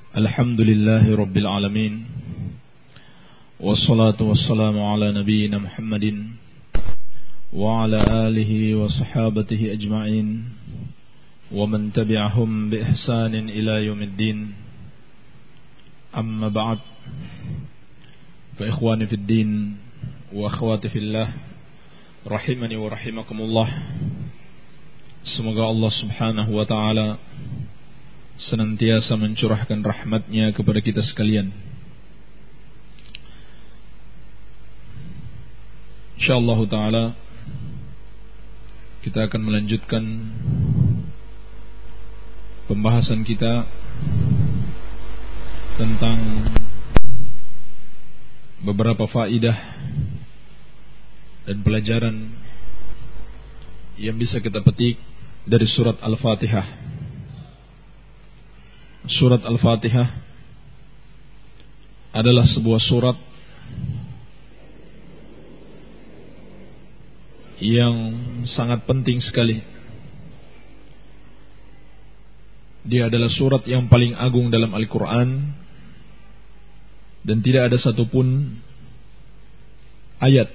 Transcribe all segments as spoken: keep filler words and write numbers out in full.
Alhamdulillahi Rabbil Alamin. Wassalatu wassalamu ala nabiyyina Muhammadin wa ala alihi wa sahabatihi ajma'in wa man tabi'ahum bi ihsanin ila yaumiddin. Amma ba'd. Fa ikhwani fid din wa akhwati fillah, rahimani wa rahimakumullah. Semoga Allah Subhanahu wa ta'ala senantiasa mencurahkan rahmatnya kepada kita sekalian. InsyaAllah ta'ala kita akan melanjutkan pembahasan kita tentang beberapa faidah dan pelajaran yang bisa kita petik dari surat Al-Fatihah. Surat Al-Fatihah adalah sebuah surat yang sangat penting sekali. Dia adalah surat yang paling agung dalam Al-Quran, dan tidak ada satupun ayat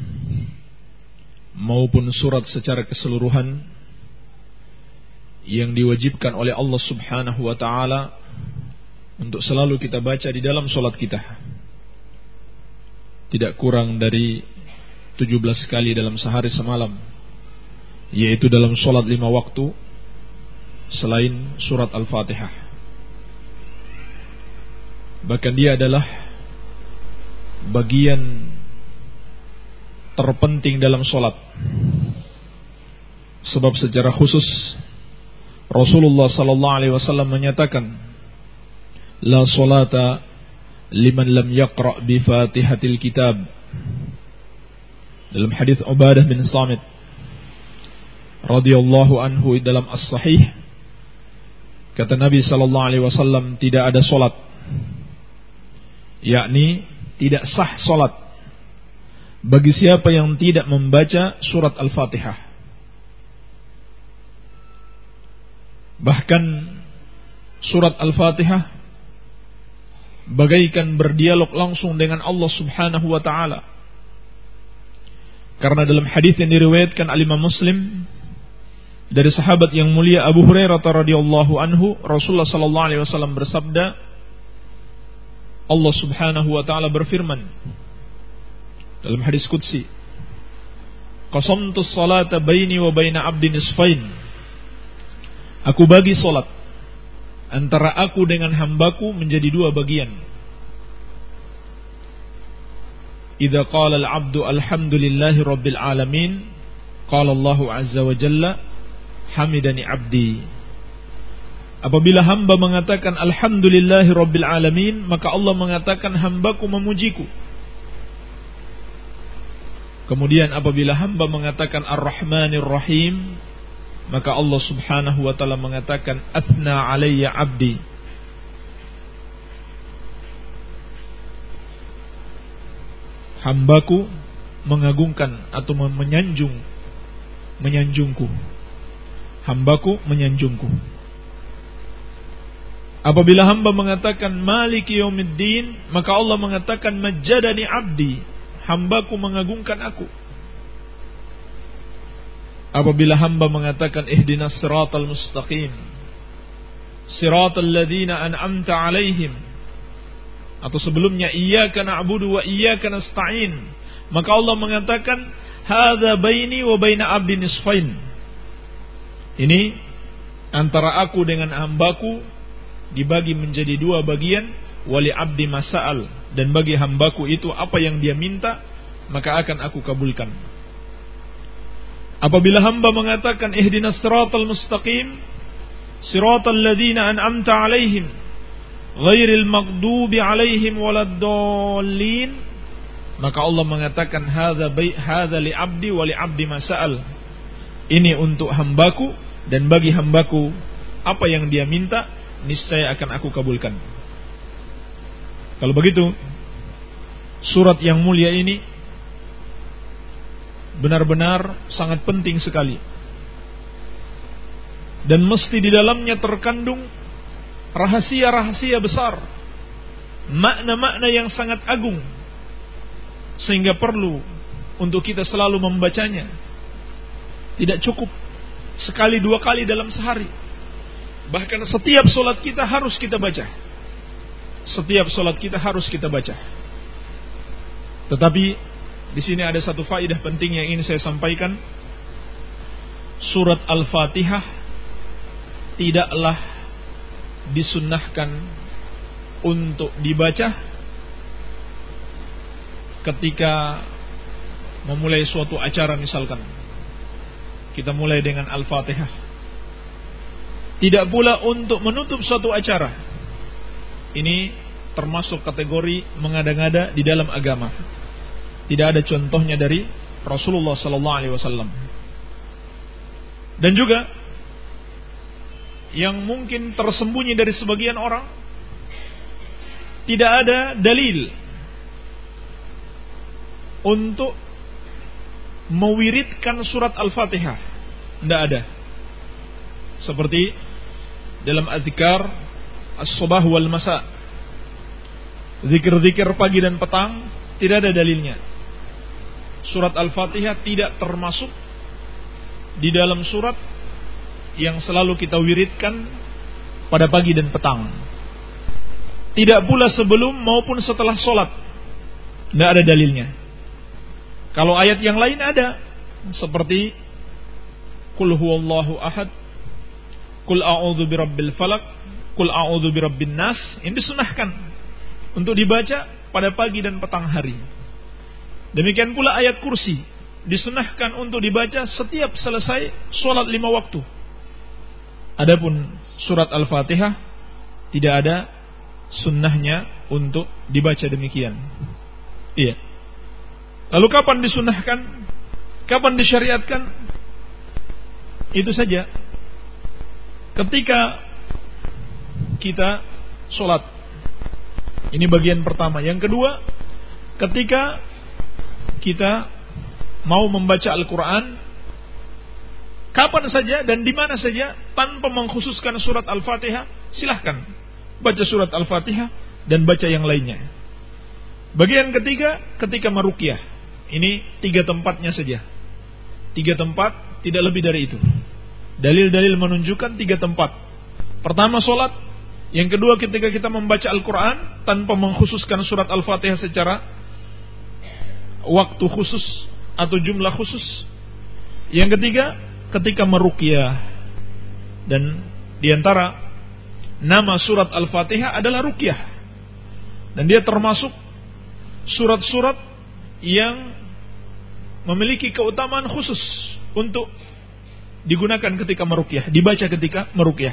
maupun surat secara keseluruhan yang diwajibkan oleh Allah Subhanahu wa ta'ala untuk selalu kita baca di dalam solat kita, tidak kurang dari tujuh belas kali dalam sehari semalam, yaitu dalam solat lima waktu selain surat Al-Fatihah. Bahkan dia adalah bagian terpenting dalam solat, sebab secara khusus Rasulullah sallallahu alaihi wasallam menyatakan, la salata liman lam yaqra' bi Fatihatil Kitab. Dalam hadis Ubadah bin Samit radhiyallahu anhu dalam As-Sahih, kata Nabi sallallahu alaihi wasallam, tidak ada salat, yakni tidak sah salat bagi siapa yang tidak membaca surat Al-Fatihah. Bahkan surat Al-Fatihah bagaikan berdialog langsung dengan Allah Subhanahu wa ta'ala. Karena dalam hadis yang diriwayatkan Al-Imam Muslim dari sahabat yang mulia Abu Hurairah radhiyallahu anhu, Rasulullah sallallahu alaihi wasallam bersabda, Allah Subhanahu wa ta'ala berfirman dalam hadis qudsi, qasamtus salata baini wa baina 'abdi nisfain. Aku bagi solat antara aku dengan hambaku menjadi dua bagian. Idza qala al-'abdu alhamdulillahi rabbil alamin, qala Allahu azza wa jalla hamidani 'abdi. Apabila hamba mengatakan alhamdulillahi rabbil alamin, maka Allah mengatakan hambaku memujiku. Kemudian apabila hamba mengatakan ar-rahmanir rahim, maka Allah Subhanahu wa ta'ala mengatakan athna alayya abdi. Hambaku mengagungkan atau menyanjung menyanjungku. Hambaku menyanjungku. Apabila hamba mengatakan maliki yaumiddin, maka Allah mengatakan majjadani abdi. Hambaku mengagungkan aku. Apabila hamba mengatakan ihdinas siratal mustaqim, siratal ladzina an'amta alaihim, atau sebelumnya iyyaka na'budu wa iyyaka nasta'in, maka Allah mengatakan hadza baini wa baina 'abdi nisfain. Ini antara aku dengan hambaku dibagi menjadi dua bagian, wali 'abdi masa'al, dan bagi hambaku itu apa yang dia minta maka akan aku kabulkan. Apabila hamba mengatakan ihdinas siratal mustaqim, siratal ladzina an'amta alaihim, ghairil maghdubi alaihim waladdallin, maka Allah mengatakan hadza bai hadza li 'abdi wa li 'abdi masa'al. Ini untuk hambaku dan bagi hambaku apa yang dia minta niscaya akan aku kabulkan. Kalau begitu, surat yang mulia ini benar-benar sangat penting sekali, dan mesti di dalamnya terkandung rahasia-rahasia besar, makna-makna yang sangat agung, sehingga perlu untuk kita selalu membacanya. Tidak cukup sekali dua kali dalam sehari, bahkan setiap solat kita harus kita baca. Setiap solat kita harus kita baca. Tetapi di sini ada satu faedah penting yang ingin saya sampaikan. Surat Al-Fatihah tidaklah disunnahkan untuk dibaca ketika memulai suatu acara. Misalkan kita mulai dengan Al-Fatihah. Tidak pula untuk menutup suatu acara. Ini termasuk kategori mengada-ngada di dalam agama. Tidak ada contohnya dari Rasulullah sallallahu alaihi wasallam. Dan juga yang mungkin tersembunyi dari sebagian orang, tidak ada dalil untuk mewiridkan surat Al-Fatihah. Tidak ada. Seperti dalam azkar as-subah wal masa, zikir-zikir pagi dan petang, tidak ada dalilnya. Surat Al-Fatihah tidak termasuk di dalam surat yang selalu kita wiridkan pada pagi dan petang. Tidak pula sebelum maupun setelah solat. Tidak ada dalilnya. Kalau ayat yang lain ada, seperti Qul huwallahu ahad, Qul a'udzu birabbil falaq, Qul a'udzu birabbin nas, ini disunahkan untuk dibaca pada pagi dan petang hari. Demikian pula ayat kursi disunahkan untuk dibaca setiap selesai solat lima waktu. Adapun surat Al-Fatihah tidak ada sunnahnya untuk dibaca demikian. Iya. Lalu kapan disunahkan? Kapan disyariatkan? Itu saja. Ketika kita sholat. Ini bagian pertama. Yang kedua, ketika kita mau membaca Al-Quran, kapan saja dan di mana saja, tanpa mengkhususkan surat Al-Fatihah, silahkan baca surat Al-Fatihah dan baca yang lainnya. Bagian ketiga, ketika meruqyah. Ini tiga tempatnya saja. Tiga tempat, tidak lebih dari itu. Dalil-dalil menunjukkan tiga tempat. Pertama solat. Yang kedua ketika kita membaca Al-Quran tanpa mengkhususkan surat Al-Fatihah secara waktu khusus atau jumlah khusus. Yang ketiga ketika meruqyah. Dan diantara nama surat Al-Fatihah adalah ruqyah. Dan dia termasuk surat-surat yang memiliki keutamaan khusus untuk digunakan ketika meruqyah, dibaca ketika meruqyah.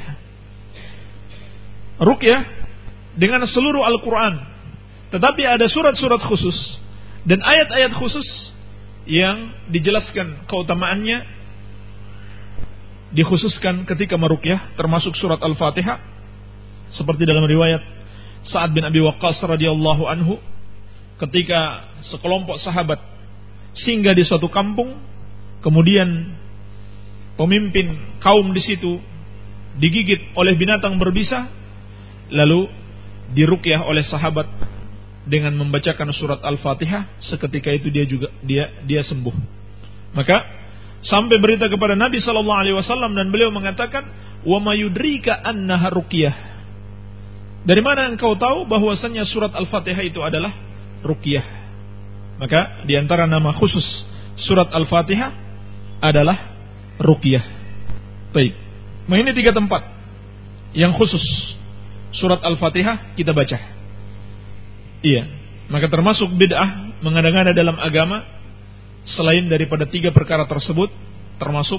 Ruqyah dengan seluruh Al-Quran, tetapi ada surat-surat khusus dan ayat-ayat khusus yang dijelaskan keutamaannya, dikhususkan ketika meruqyah, termasuk surat Al-Fatihah. Seperti dalam riwayat Sa'ad bin Abi Waqqas radhiyallahu anhu, ketika sekelompok sahabat singgah di suatu kampung, kemudian pemimpin kaum di situ digigit oleh binatang berbisa, lalu diruqyah oleh sahabat dengan membacakan surat Al-Fatihah. Seketika itu dia juga dia dia sembuh. Maka sampai berita kepada Nabi sallallahu alaihi wasallam dan beliau mengatakan, "Wa mayudrika annaha ruqyah." Dari mana engkau tahu bahwasannya surat Al-Fatihah itu adalah ruqyah? Maka di antara nama khusus surat Al-Fatihah adalah ruqyah. Baik. Nah, ini tiga tempat yang khusus surat Al-Fatihah kita baca. Iya. Maka termasuk bid'ah mengada-ngada dalam agama selain daripada tiga perkara tersebut, termasuk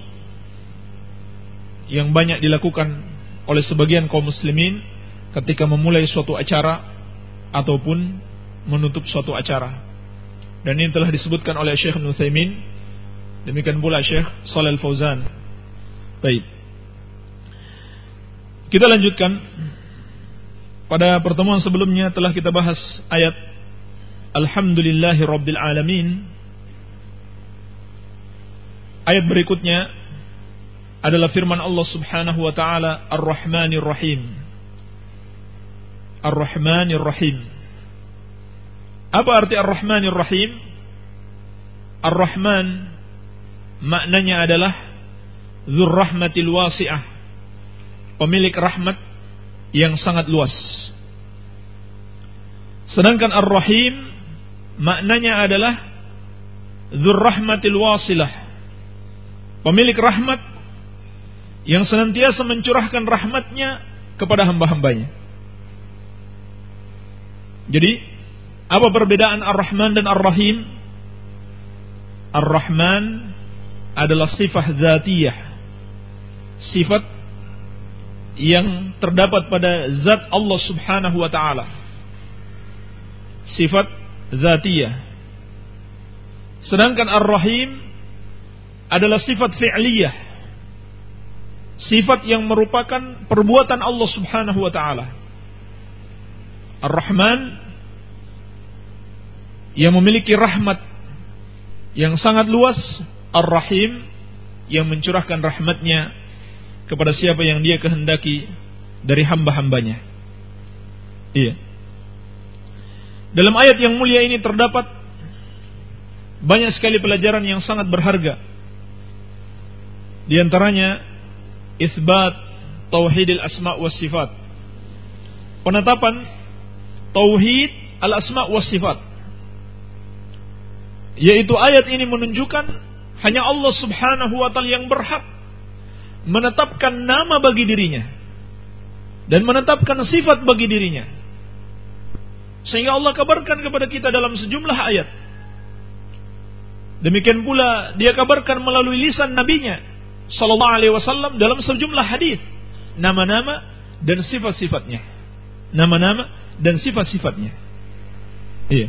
yang banyak dilakukan oleh sebagian kaum muslimin ketika memulai suatu acara ataupun menutup suatu acara. Dan ini telah disebutkan oleh Syekh Ibnu Utsaimin, demikian pula Syekh Shalih Al-Fauzan. Baik. Kita lanjutkan. Pada pertemuan sebelumnya telah kita bahas ayat Alhamdulillahirabbil alamin. Ayat berikutnya adalah firman Allah Subhanahu wa taala Ar-Rahmanir Rahim. Ar-Rahmanir Rahim. Apa arti Ar-Rahmanir Rahim? Ar-Rahman maknanya adalah Dzur Rahmatil Wasi'ah, pemilik rahmat yang sangat luas. Sedangkan Ar-Rahim maknanya adalah Dzur Rahmatil Wasilah, pemilik rahmat yang senantiasa mencurahkan rahmatnya kepada hamba-hambanya. Jadi, apa perbedaan Ar-Rahman dan Ar-Rahim? Ar-Rahman adalah sifat zatiyah, sifat yang terdapat pada zat Allah Subhanahu wa ta'ala, sifat zatiyah. Sedangkan Ar-Rahim adalah sifat fi'liyah, sifat yang merupakan perbuatan Allah Subhanahu wa ta'ala. Ar-Rahman yang memiliki rahmat yang sangat luas, Ar-Rahim yang mencurahkan rahmatnya kepada siapa yang dia kehendaki dari hamba-hambanya. Iya. Dalam ayat yang mulia ini terdapat banyak sekali pelajaran yang sangat berharga. Di antaranya isbat tauhidil asma' was sifat, penetapan tauhid al asma' was sifat, yaitu ayat ini menunjukkan hanya Allah Subhanahu wa ta'ala yang berhak menetapkan nama bagi dirinya dan menetapkan sifat bagi dirinya. Sehingga Allah kabarkan kepada kita dalam sejumlah ayat. Demikian pula dia kabarkan melalui lisan nabinya sallallahu alaihi wasallam dalam sejumlah hadis nama-nama dan sifat-sifatnya. Nama-nama dan sifat-sifatnya. Iya.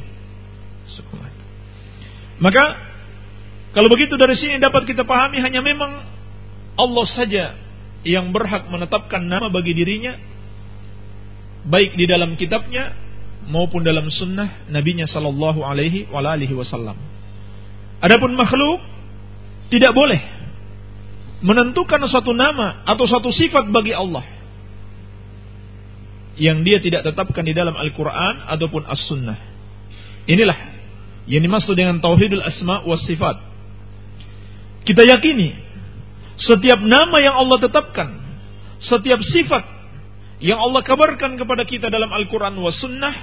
Maka kalau begitu dari sini dapat kita pahami hanya memang Allah saja yang berhak menetapkan nama bagi dirinya, baik di dalam kitabnya maupun dalam sunnah nabinya sallallahu alaihi wasallam. Adapun makhluk tidak boleh menentukan suatu nama atau suatu sifat bagi Allah yang dia tidak tetapkan di dalam Al-Quran ataupun As-Sunnah. Inilah yang dimaksud dengan tauhidul asma was sifat. Kita yakini setiap nama yang Allah tetapkan, setiap sifat yang Allah kabarkan kepada kita dalam Al-Quran was Sunnah,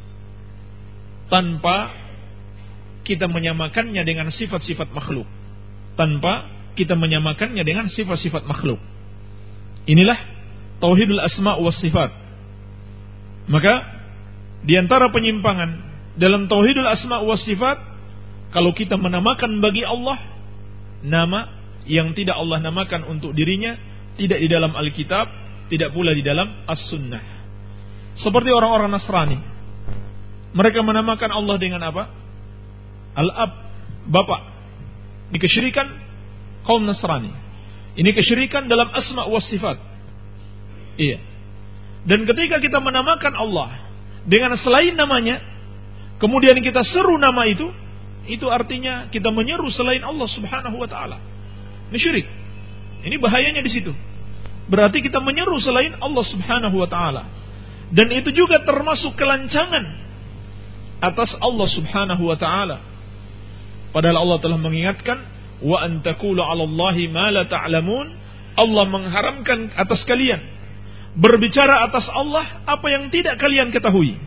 tanpa kita menyamakannya dengan sifat-sifat makhluk, tanpa kita menyamakannya dengan sifat-sifat makhluk. Inilah tauhidul asma was sifat. Maka di antara penyimpangan dalam tauhidul asma was sifat, kalau kita menamakan bagi Allah nama yang tidak Allah namakan untuk dirinya, tidak di dalam Alkitab, tidak pula di dalam As-Sunnah. Seperti orang-orang Nasrani, mereka menamakan Allah dengan apa? Al-Ab, Bapak. Ini kesyirikan kaum Nasrani. Ini kesyirikan dalam asma was sifat. Iya. Dan ketika kita menamakan Allah dengan selain namanya, kemudian kita seru nama itu, itu artinya kita menyeru selain Allah Subhanahu wa ta'ala. Ini syirik. Ini bahayanya di situ. Berarti kita menyeru selain Allah Subhanahu wa ta'ala. Dan itu juga termasuk kelancangan atas Allah Subhanahu wa ta'ala. Padahal Allah telah mengingatkan, wa an taqulu 'ala Allahi ma la ta'lamun. Allah mengharamkan atas kalian berbicara atas Allah apa yang tidak kalian ketahui.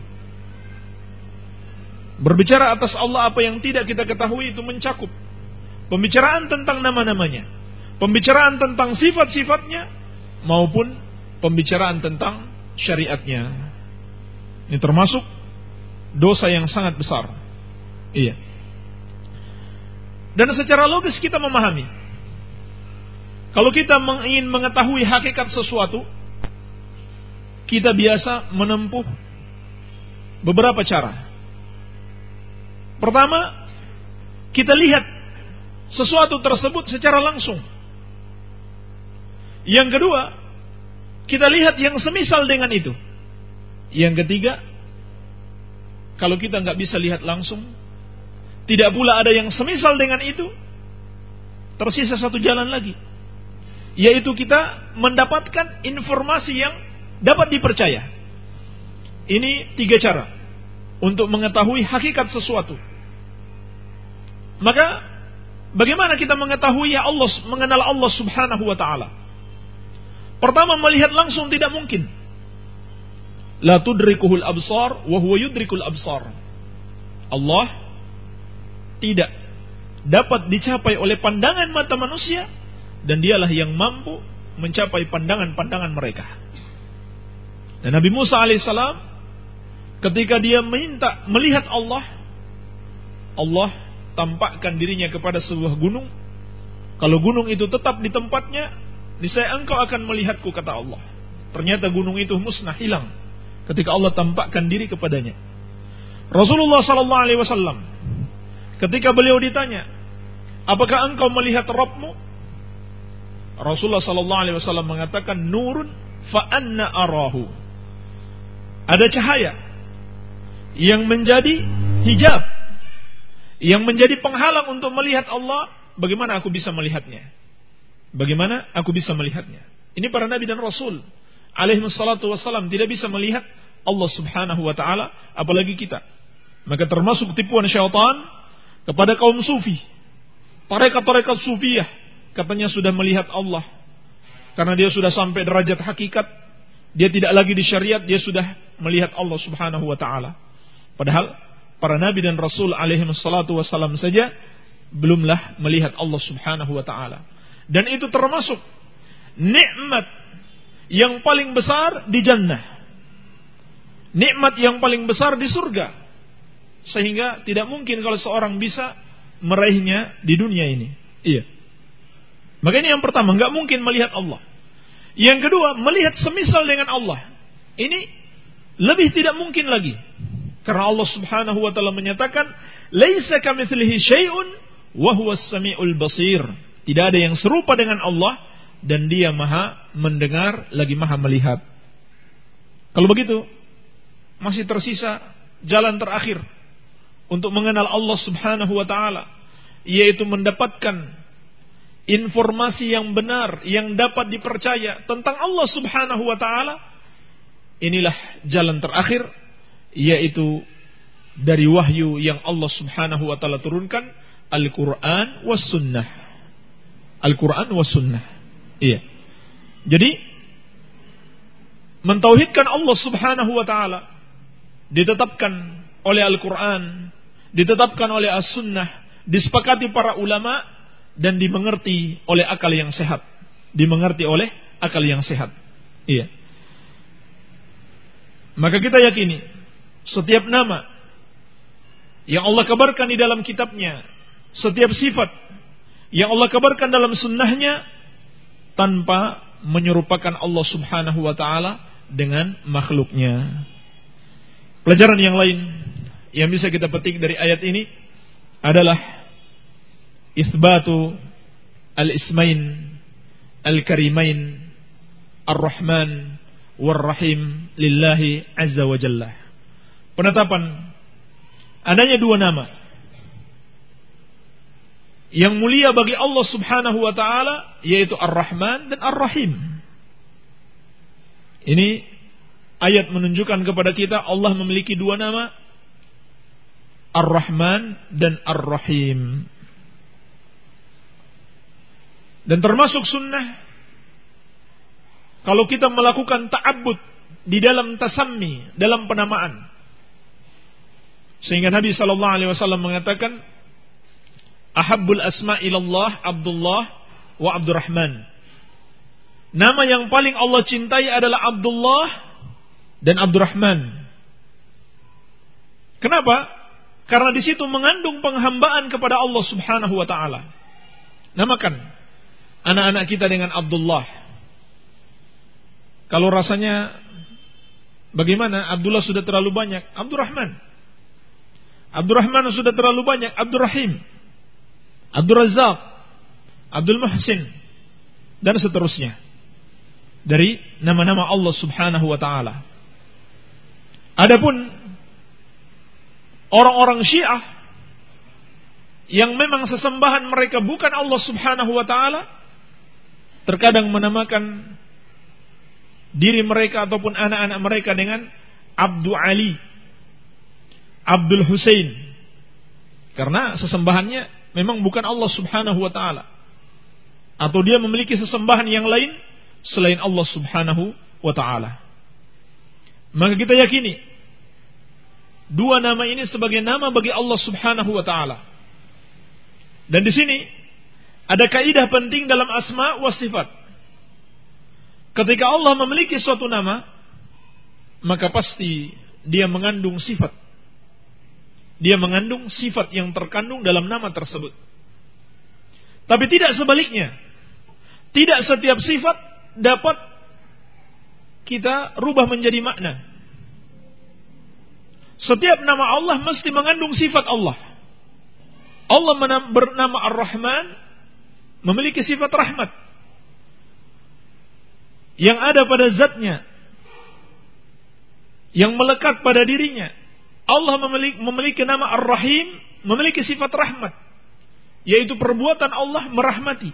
Berbicara atas Allah apa yang tidak kita ketahui itu mencakup pembicaraan tentang nama-namanya, pembicaraan tentang sifat-sifatnya, maupun pembicaraan tentang syariatnya. Ini termasuk dosa yang sangat besar. Iya. Dan secara logis kita memahami, kalau kita ingin mengetahui hakikat sesuatu, kita biasa menempuh beberapa cara. Pertama, kita lihat sesuatu tersebut secara langsung. Yang kedua, kita lihat yang semisal dengan itu. Yang ketiga, kalau kita nggak bisa lihat langsung, tidak pula ada yang semisal dengan itu, tersisa satu jalan lagi, yaitu kita mendapatkan informasi yang dapat dipercaya. Ini tiga cara untuk mengetahui hakikat sesuatu. Maka bagaimana kita mengetahui ya Allah, mengenal Allah Subhanahu wa taala? Pertama, melihat langsung tidak mungkin. La tudrikuhul absar wa huwa yudrikul absar. Allah tidak dapat dicapai oleh pandangan mata manusia, dan dialah yang mampu mencapai pandangan-pandangan mereka. Dan Nabi Musa alaihissalam ketika dia minta melihat Allah, Allah tampakkan dirinya kepada sebuah gunung. Kalau gunung itu tetap di tempatnya, niscaya engkau akan melihatku, kata Allah. Ternyata gunung itu musnah, hilang ketika Allah tampakkan diri kepadanya. Rasulullah sallallahu alaihi wasallam ketika beliau ditanya, apakah engkau melihat Rabbmu? Rasulullah sallallahu alaihi wasallam mengatakan, nurun fa anna arahu. Ada cahaya yang menjadi hijab, yang menjadi penghalang untuk melihat Allah. Bagaimana aku bisa melihatnya? Bagaimana aku bisa melihatnya? Ini para nabi dan rasul alaihi wassalatu wassalam tidak bisa melihat Allah Subhanahu wa taala, apalagi kita. Maka termasuk tipuan syaitan kepada kaum sufi. Tarekat-tarekat sufiyah katanya sudah melihat Allah karena dia sudah sampai derajat hakikat, dia tidak lagi di syariat, dia sudah melihat Allah Subhanahu wa taala. Padahal para nabi dan rasul alaihi wassalatu wassalam saja belumlah melihat Allah Subhanahu wa taala. Dan itu termasuk nikmat yang paling besar di jannah, nikmat yang paling besar di surga, sehingga tidak mungkin kalau seorang bisa meraihnya di dunia ini. Iya. Maka ini yang pertama, enggak mungkin melihat Allah. Yang kedua, melihat semisal dengan Allah. Ini lebih tidak mungkin lagi. Karena Allah Subhanahu wa taala menyatakan, "Laisa kamitslihi syai'un wa huwas samiul basir." Tidak ada yang serupa dengan Allah, dan Dia Maha mendengar lagi Maha melihat. Kalau begitu, masih tersisa jalan terakhir untuk mengenal Allah Subhanahu wa taala, yaitu mendapatkan informasi yang benar yang dapat dipercaya tentang Allah Subhanahu wa taala. Inilah jalan terakhir, yaitu dari wahyu yang Allah Subhanahu wa taala turunkan, Al-Qur'an was sunnah. Al-Qur'an was sunnah. Iya. Jadi mentauhidkan Allah Subhanahu wa taala ditetapkan oleh Al-Qur'an, ditetapkan oleh As-Sunnah, disepakati para ulama, dan dimengerti oleh akal yang sehat. Dimengerti oleh akal yang sehat. Iya. Maka kita yakini setiap nama yang Allah kabarkan di dalam kitabnya, setiap sifat yang Allah kabarkan dalam sunnahnya, tanpa menyerupakan Allah Subhanahu wa ta'ala dengan makhluknya. Pelajaran yang lain yang bisa kita petik dari ayat ini adalah isbatu al-ismain al-karimain ar-Rahman war-Rahim lillahi azza wa jalla. Penetapan adanya dua nama yang mulia bagi Allah Subhanahu wa ta'ala, yaitu Ar-Rahman dan Ar-Rahim. Ini ayat menunjukkan kepada kita Allah memiliki dua nama, Ar-Rahman dan Ar-Rahim. Dan termasuk sunnah, kalau kita melakukan ta'abbud di dalam tasammi, dalam penamaan. Sehingga Nabi sallallahu alaihi wasallam mengatakan, ahabbul asma ilallah Abdullah wa Abdurrahman. Nama yang paling Allah cintai adalah Abdullah dan Abdurrahman. Kenapa? Karena di situ mengandung penghambaan kepada Allah Subhanahu wa taala. Namakan anak-anak kita dengan Abdullah. Kalau rasanya bagaimana? Abdullah sudah terlalu banyak, Abdurrahman. Abdurrahman sudah terlalu banyak, Abdurrahim. Abdul Razak, Abdul Muhsin, dan seterusnya dari nama-nama Allah Subhanahu wa taala. Adapun orang-orang Syiah yang memang sesembahan mereka bukan Allah Subhanahu wa taala, terkadang menamakan diri mereka ataupun anak-anak mereka dengan Abdu Ali, Abdul Husain. Karena sesembahannya memang bukan Allah Subhanahu wa taala. Atau dia memiliki sesembahan yang lain selain Allah Subhanahu wa taala. Maka kita yakini dua nama ini sebagai nama bagi Allah Subhanahu wa taala. Dan di sini ada kaidah penting dalam asma wa sifat. Ketika Allah memiliki suatu nama, maka pasti dia mengandung sifat. Dia mengandung sifat yang terkandung dalam nama tersebut. Tapi tidak sebaliknya. Tidak setiap sifat dapat kita rubah menjadi makna. Setiap nama Allah mesti mengandung sifat Allah. Allah bernama Ar-Rahman, memiliki sifat rahmat yang ada pada zatnya, yang melekat pada dirinya. Allah memiliki, memiliki nama Ar-Rahim, memiliki sifat rahmat, yaitu perbuatan Allah merahmati.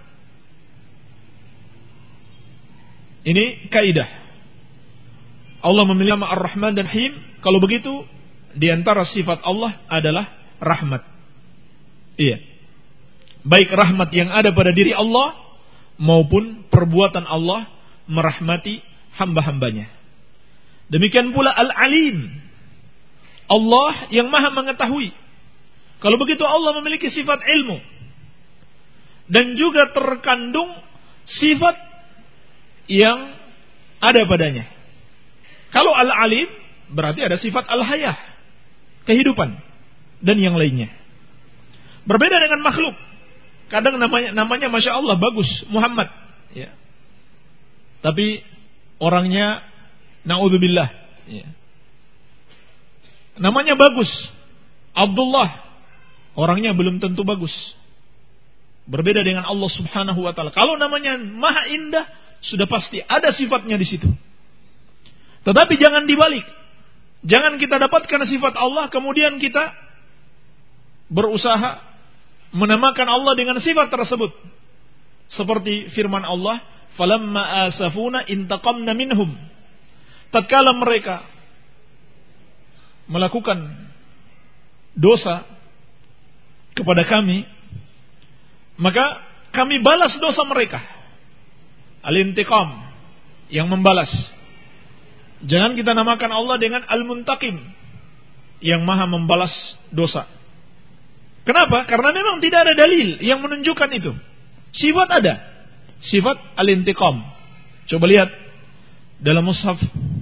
Ini kaidah. Allah memiliki nama Ar-Rahman dan Rahim. Kalau begitu, di antara sifat Allah adalah rahmat. Iya. Baik rahmat yang ada pada diri Allah maupun perbuatan Allah merahmati hamba-hambanya. Demikian pula Al-Alim, Allah yang maha mengetahui. Kalau begitu Allah memiliki sifat ilmu. Dan juga terkandung sifat yang ada padanya. Kalau Al-Alim berarti ada sifat Al-Hayah, kehidupan dan yang lainnya. Berbeda dengan makhluk. Kadang namanya namanya Masya Allah bagus, Muhammad, ya. Tapi orangnya na'udzubillah, ya. Namanya bagus, Abdullah, orangnya belum tentu bagus. Berbeda dengan Allah Subhanahu wa taala. Kalau namanya Maha Indah, sudah pasti ada sifatnya di situ. Tetapi jangan dibalik. Jangan kita dapatkan sifat Allah kemudian kita berusaha menamakan Allah dengan sifat tersebut. Seperti firman Allah, "Falamma asafuna intaqamna minhum." Tatkala mereka melakukan dosa kepada kami, maka kami balas dosa mereka. Al-intiqam, yang membalas. Jangan kita namakan Allah dengan Al-Muntaqim, yang maha membalas dosa. Kenapa? Karena memang tidak ada dalil yang menunjukkan itu. Sifat ada, sifat Al-Intiqam. Coba lihat dalam mushaf,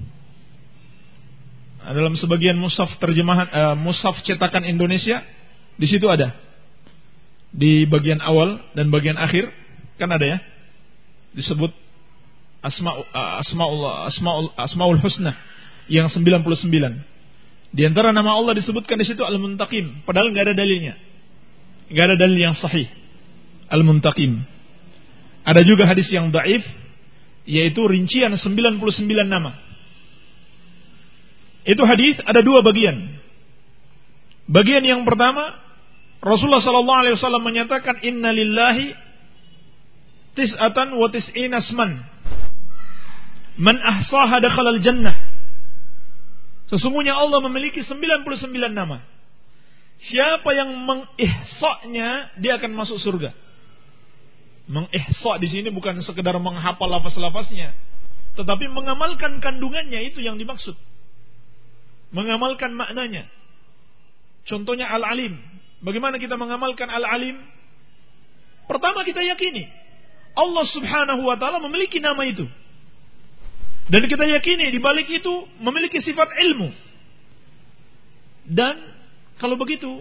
dalam sebagian mushaf terjemahan, uh, mushaf cetakan Indonesia, di situ ada. Di bagian awal dan bagian akhir kan ada ya, disebut asma asmaul asmaul asmaul husna yang sembilan puluh sembilan. Di antara nama Allah disebutkan di situ Al-Muntaqim, padahal enggak ada dalilnya. Enggak ada dalil yang sahih. Al-Muntaqim. Ada juga hadis yang dhaif, yaitu rincian sembilan puluh sembilan nama. Itu hadis ada dua bagian. Bagian yang pertama, Rasulullah sallallahu alaihi wasallam menyatakan, "Inna lillahi tis'atan wa tis'ina asman. Man ahsaha dakhala al-jannah." Sesungguhnya Allah memiliki sembilan puluh sembilan nama. Siapa yang mengihsa'nya, dia akan masuk surga. Mengihsa' di sini bukan sekedar menghafal lafaz-lafaznya, tetapi mengamalkan kandungannya, itu yang dimaksud. Mengamalkan maknanya. Contohnya Al-Alim. Bagaimana kita mengamalkan Al-Alim? Pertama kita yakini Allah Subhanahu wa taala memiliki nama itu. Dan kita yakini di balik itu memiliki sifat ilmu. Dan kalau begitu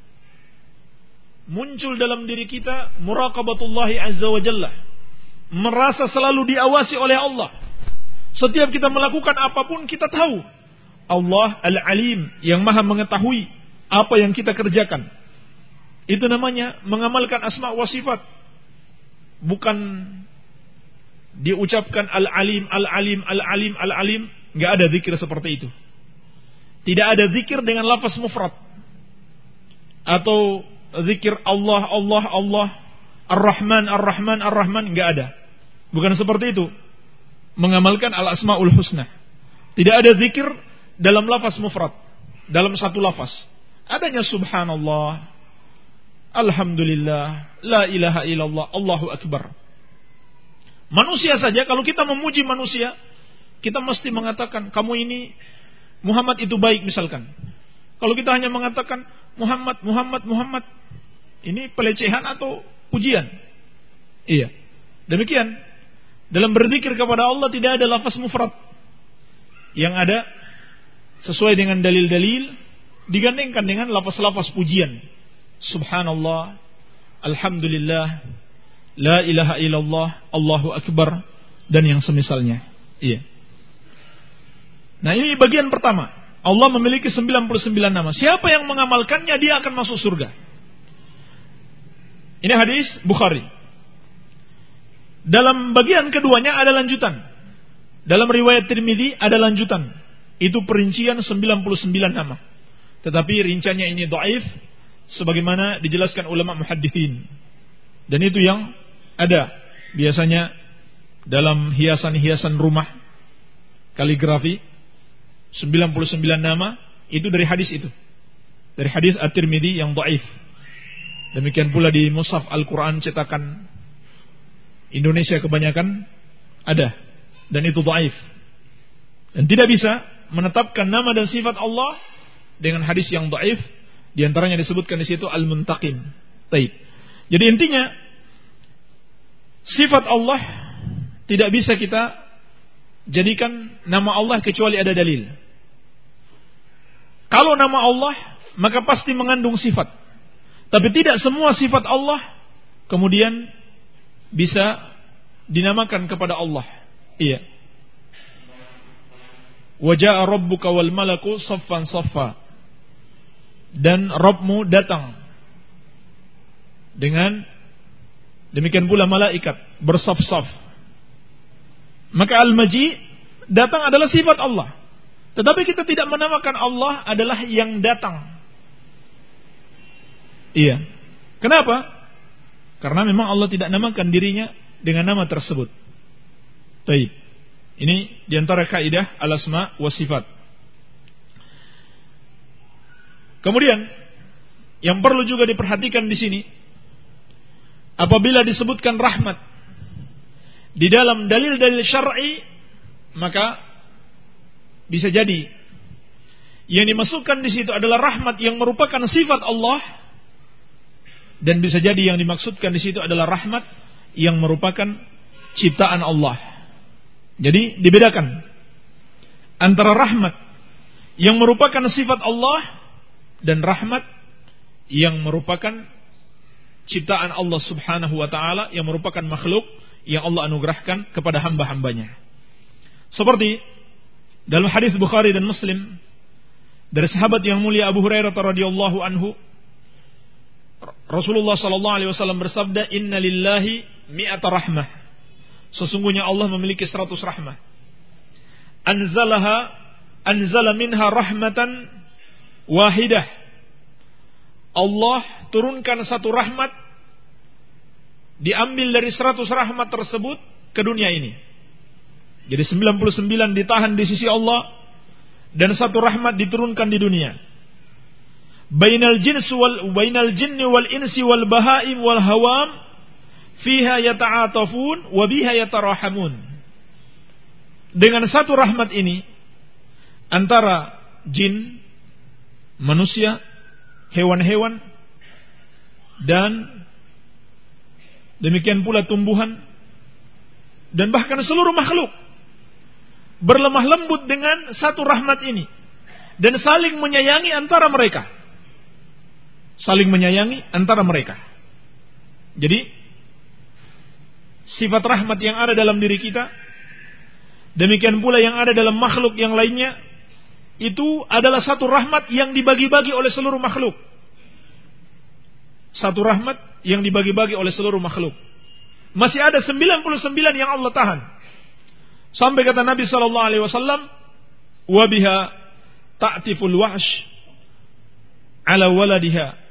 muncul dalam diri kita muraqabatullahi azza wa jalla, merasa selalu diawasi oleh Allah. Setiap kita melakukan apapun kita tahu Allah Al-Alim, yang maha mengetahui apa yang kita kerjakan. Itu namanya mengamalkan asma wa sifat. Bukan diucapkan Al-Alim, Al-Alim, Al-Alim, Al-Alim. Enggak ada zikir seperti itu. Tidak ada zikir dengan lafaz mufrad. Atau zikir Allah, Allah, Allah, Ar-Rahman, Ar-Rahman, Ar-Rahman. Enggak ada. Bukan seperti itu. Mengamalkan Al-Asma'ul Husna. Tidak ada zikir dalam lafaz mufrad, dalam satu lafaz. Adanya subhanallah, alhamdulillah, la ilaha illallah, Allahu akbar. Manusia saja, kalau kita memuji manusia, kita mesti mengatakan, kamu ini, Muhammad itu baik misalkan. Kalau kita hanya mengatakan, Muhammad, Muhammad, Muhammad, ini pelecehan atau pujian? Iya. Demikian. Dalam berzikir kepada Allah tidak ada lafaz mufrad. Yang ada, sesuai dengan dalil-dalil, digandengkan dengan lafaz-lafaz pujian. Subhanallah, alhamdulillah, la ilaha illallah, Allahu akbar, dan yang semisalnya. Iya. Nah, ini bagian pertama. Allah memiliki sembilan puluh sembilan nama. Siapa yang mengamalkannya, dia akan masuk surga. Ini hadis Bukhari. Dalam bagian keduanya ada lanjutan. Dalam riwayat Tirmidzi ada lanjutan. Itu perincian sembilan puluh sembilan nama. Tetapi rinciannya ini dhaif, sebagaimana dijelaskan ulama muhadditsin. Dan itu yang ada biasanya dalam hiasan-hiasan rumah, kaligrafi, sembilan puluh sembilan nama, itu dari hadis itu. Dari hadis At-Tirmidzi yang dhaif. Demikian pula di mushaf Al-Quran cetakan Indonesia kebanyakan ada, dan itu dhaif. Dan tidak bisa menetapkan nama dan sifat Allah dengan hadis yang dhaif. Di antaranya disebutkan di situ Al-Muntaqim. Taib. Jadi intinya, sifat Allah tidak bisa kita jadikan nama Allah kecuali ada dalil. Kalau nama Allah, maka pasti mengandung sifat. Tapi tidak semua sifat Allah kemudian bisa dinamakan kepada Allah. Iya. Wa jaa rabbuka wal malaku saffan saffa. Dan Rabbmu datang dengan demikian pula malaikat bersaf-saf. Maka al-maji datang adalah sifat Allah. Tetapi kita tidak menamakan Allah adalah yang datang. Iya. Kenapa? Karena memang Allah tidak namakan dirinya dengan nama tersebut. Baik. Ini diantara kaidah al-asma wa sifat. Kemudian yang perlu juga diperhatikan di sini, apabila disebutkan rahmat di dalam dalil-dalil syar'i, maka bisa jadi yang dimasukkan di situ adalah rahmat yang merupakan sifat Allah. Dan bisa jadi yang dimaksudkan di situ adalah rahmat yang merupakan ciptaan Allah. Jadi dibedakan antara rahmat yang merupakan sifat Allah dan rahmat yang merupakan ciptaan Allah Subhanahu wa taala, yang merupakan makhluk yang Allah anugerahkan kepada hamba-hambanya. Seperti dalam hadis Bukhari dan Muslim dari sahabat yang mulia Abu Hurairah radhiyallahu anhu, Rasulullah sallallahu alaihi wasallam bersabda, "Inna lillahi mi'ata rahmah." Sesungguhnya Allah memiliki seratus rahmah. Anzalaha anzala minha rahmatan wahidah. Allah turunkan satu rahmat, diambil dari seratus rahmat tersebut ke dunia ini. Jadi sembilan puluh sembilan ditahan di sisi Allah dan satu rahmat diturunkan di dunia. Bainal jinsi wal bainal jinni wal insi wal bahaim wal hawam fiha yata'atafun wa biha yatarahamun. Dengan satu rahmat ini antara jin, manusia, hewan-hewan dan demikian pula tumbuhan dan bahkan seluruh makhluk berlemah lembut dengan satu rahmat ini dan saling menyayangi antara mereka. Saling menyayangi antara mereka. Jadi sifat rahmat yang ada dalam diri kita, demikian pula yang ada dalam makhluk yang lainnya, itu adalah satu rahmat yang dibagi-bagi oleh seluruh makhluk. Satu rahmat yang dibagi-bagi oleh seluruh makhluk. Masih ada sembilan puluh sembilan yang Allah tahan. Sampai kata Nabi sallallahu alaihi wasallam, "Wa biha ta'tiful wahsh ala waladiha."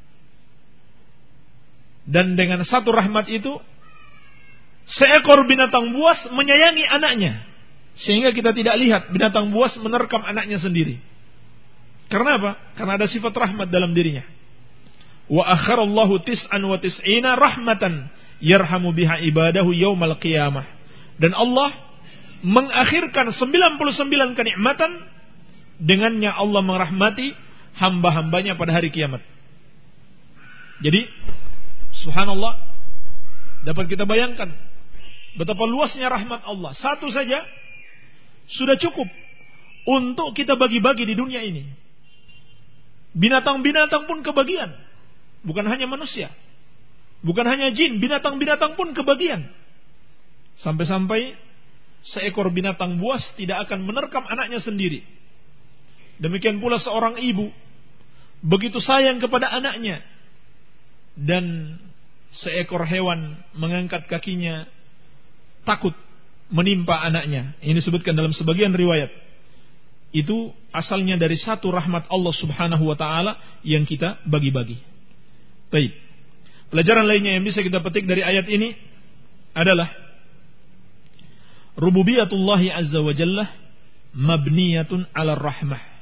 Dan dengan satu rahmat itu seekor binatang buas menyayangi anaknya. Sehingga kita tidak lihat binatang buas menerkam anaknya sendiri. Karena apa? Karena ada sifat rahmat dalam dirinya. Wa akharallahu tis'an wa tis'ina rahmatan yarhamu biha ibadahu yaumal qiyamah. Dan Allah mengakhirkan sembilan puluh sembilan kenikmatan, dengannya Allah merahmati hamba-hambanya pada hari kiamat. Jadi subhanallah, dapat kita bayangkan betapa luasnya rahmat Allah. Satu saja sudah cukup untuk kita bagi-bagi di dunia ini. Binatang-binatang pun kebagian. Bukan hanya manusia, bukan hanya jin, binatang-binatang pun kebagian. Sampai-sampai seekor binatang buas tidak akan menerkam anaknya sendiri. Demikian pula seorang ibu begitu sayang kepada anaknya, dan seekor hewan mengangkat kakinya takut menimpa anaknya. Ini disebutkan dalam sebagian riwayat. Itu asalnya dari satu rahmat Allah subhanahu wa ta'ala yang kita bagi-bagi. Baik. Pelajaran lainnya yang bisa kita petik dari ayat ini adalah rububiyatullahi azza wa jalla mabniyatun ala rahmah.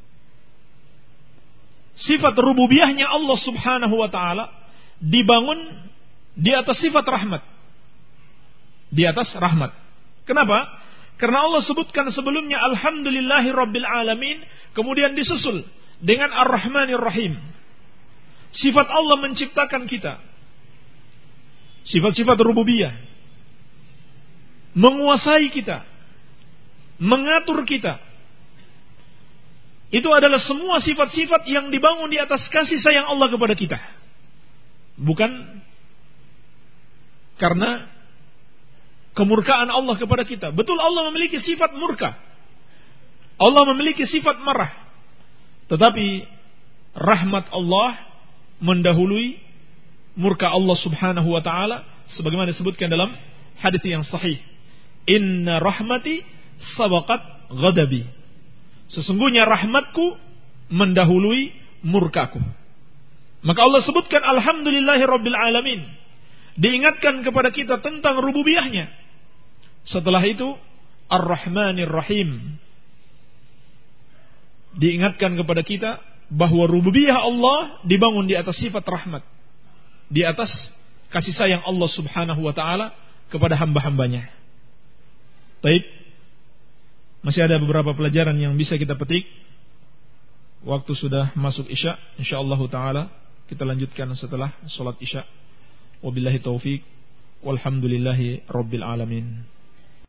Sifat rububiyahnya Allah subhanahu wa ta'ala dibangun di atas sifat rahmat. Di atas rahmat. Kenapa? Karena Allah sebutkan sebelumnya alhamdulillahi rabbil alamin, kemudian disusul dengan ar-rahmanir rahim. Sifat Allah menciptakan kita. Sifat-sifat rububiyah. Menguasai kita. Mengatur kita. Itu adalah semua sifat-sifat yang dibangun di atas kasih sayang Allah kepada kita. Bukan karena kemurkaan Allah kepada kita. Betul, Allah memiliki sifat murka. Allah memiliki sifat marah. Tetapi rahmat Allah mendahului murka Allah subhanahu wa ta'ala. Sebagaimana disebutkan dalam hadis yang sahih. Inna rahmati sabaqat ghadabi. Sesungguhnya rahmatku mendahului murkaku. Maka Allah sebutkan alhamdulillahi rabbil alamin. Diingatkan kepada kita tentang rububiyahnya. Setelah itu ar-rahmanir rahim. Diingatkan kepada kita bahwa rububiyah Allah dibangun di atas sifat rahmat. Di atas kasih sayang Allah subhanahu wa ta'ala kepada hamba-hambanya. Baik. Masih ada beberapa pelajaran yang bisa kita petik. Waktu sudah masuk Isya. InsyaAllah ta'ala kita lanjutkan setelah sholat Isya. Wabillahi taufiq. Walhamdulillahi rabbil alamin.